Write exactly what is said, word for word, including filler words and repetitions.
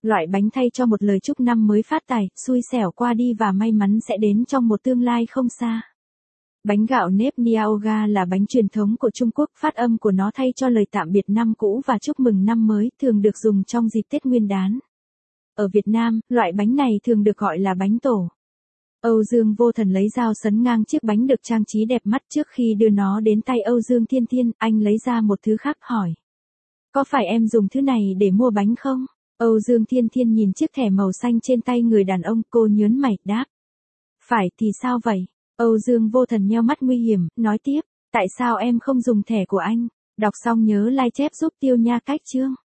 Loại bánh thay cho một lời chúc năm mới phát tài, xui xẻo qua đi và may mắn sẽ đến trong một tương lai không xa. Bánh gạo nếp Niaoga là bánh truyền thống của Trung Quốc, phát âm của nó thay cho lời tạm biệt năm cũ và chúc mừng năm mới, thường được dùng trong dịp Tết Nguyên đán. Ở Việt Nam, loại bánh này thường được gọi là bánh tổ. Âu Dương Vô Thần lấy dao sấn ngang chiếc bánh được trang trí đẹp mắt. Trước khi đưa nó đến tay Âu Dương Thiên Thiên, anh lấy ra một thứ khác hỏi. Có phải em dùng thứ này để mua bánh không? Âu Dương Thiên Thiên nhìn chiếc thẻ màu xanh trên tay người đàn ông, cô nhớn mày, đáp. Phải thì sao vậy? Âu Dương Vô Thần nheo mắt nguy hiểm, nói tiếp. Tại sao em không dùng thẻ của anh? Đọc xong nhớ like chép giúp Tiêu Nha Cách chương.